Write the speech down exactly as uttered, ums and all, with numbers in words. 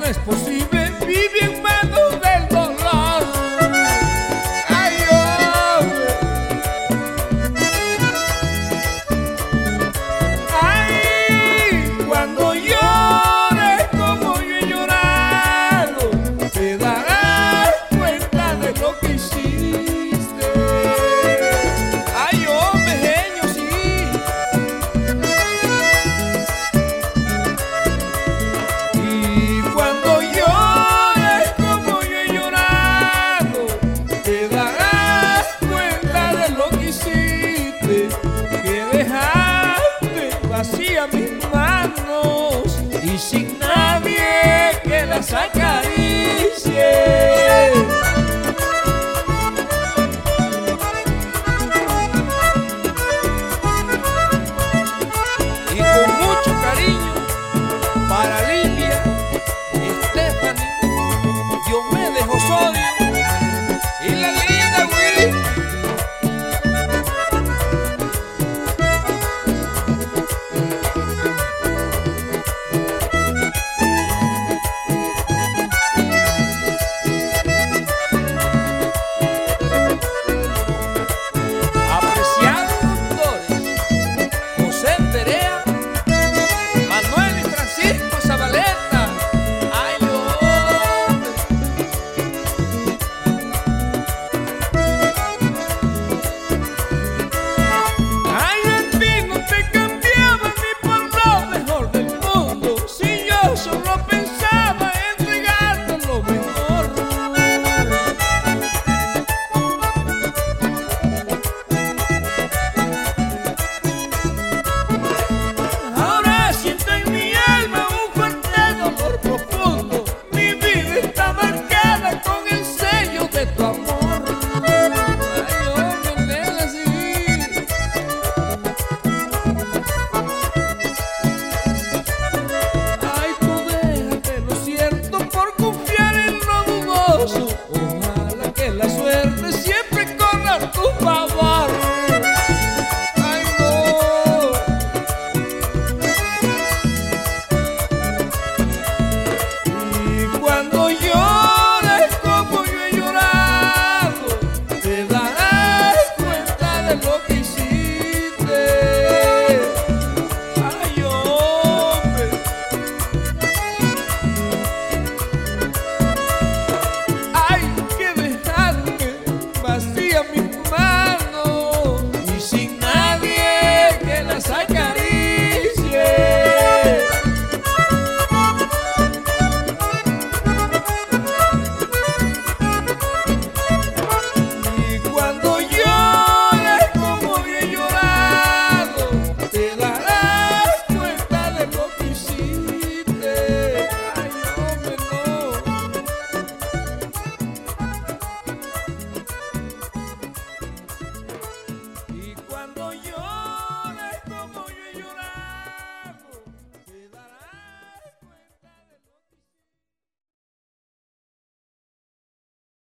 es posible, vive en manos del dolor. Ay, hombre. Ay, cuando llores como yo he llorado, te darás cuenta de lo que hiciste. Ay, hombre, genio, sí. Y cuando llores como yo he llorado, te darás cuenta de lo que hiciste, que dejaste vacía mis manos y sin nadie que las acaricie.